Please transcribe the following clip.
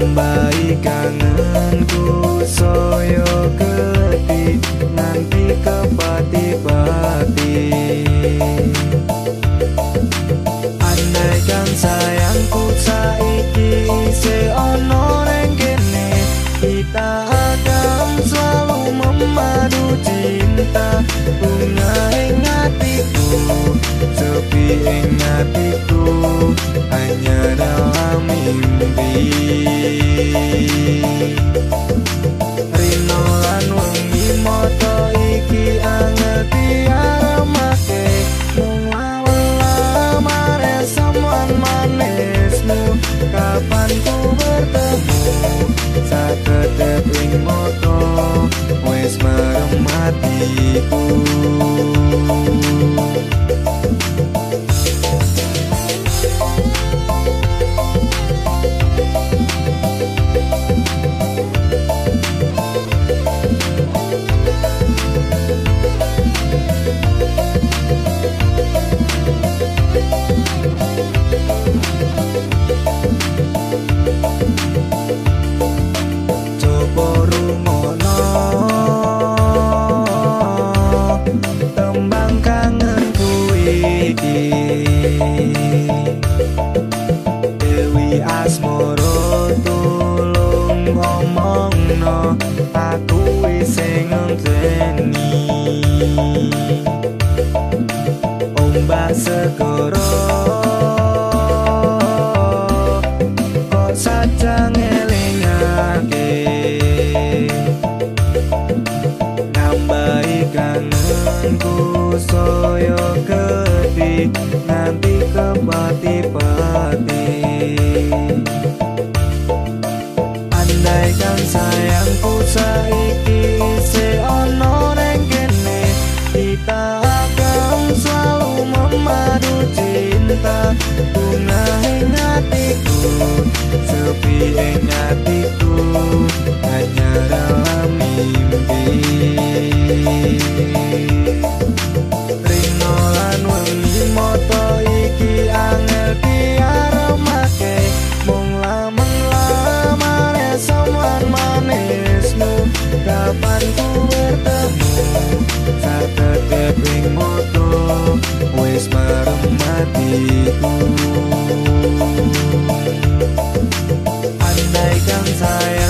nambahi kangenku saya gedhi nganti kepati-pati. Andaikan sayangku saiki isih ono neng kene, kita akan selalu memadu cinta. Bunga ing hatiku, sepi ing hatiku, hanya dalam mimpi. Rino lan wengi moto iki angel diaramake, mung lamar someone manismu. Kapan ku bertemu sakedep ing moto wis merem hatiku. Dewi Asmoro tulung ngomongno, aku wis ngenteni. Ombak segoro kok saja ngelingake, nambahi kangenku saya gedhi nganti kepati-pati. Andaikan sayangku saiki isih ono neng kene, kita akan selalu memadu cinta. Bunga ing hatiku, sepi ing hatiku, hanya dalam mimpi. Rino lan wengi moto iki angel diaramake, mung lamar someone manismu. Kapan ku bertemu sakedep ing moto wis merem hatiku. Andaikan saya